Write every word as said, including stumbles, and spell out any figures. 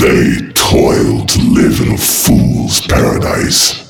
They toil to live in a fool's paradise.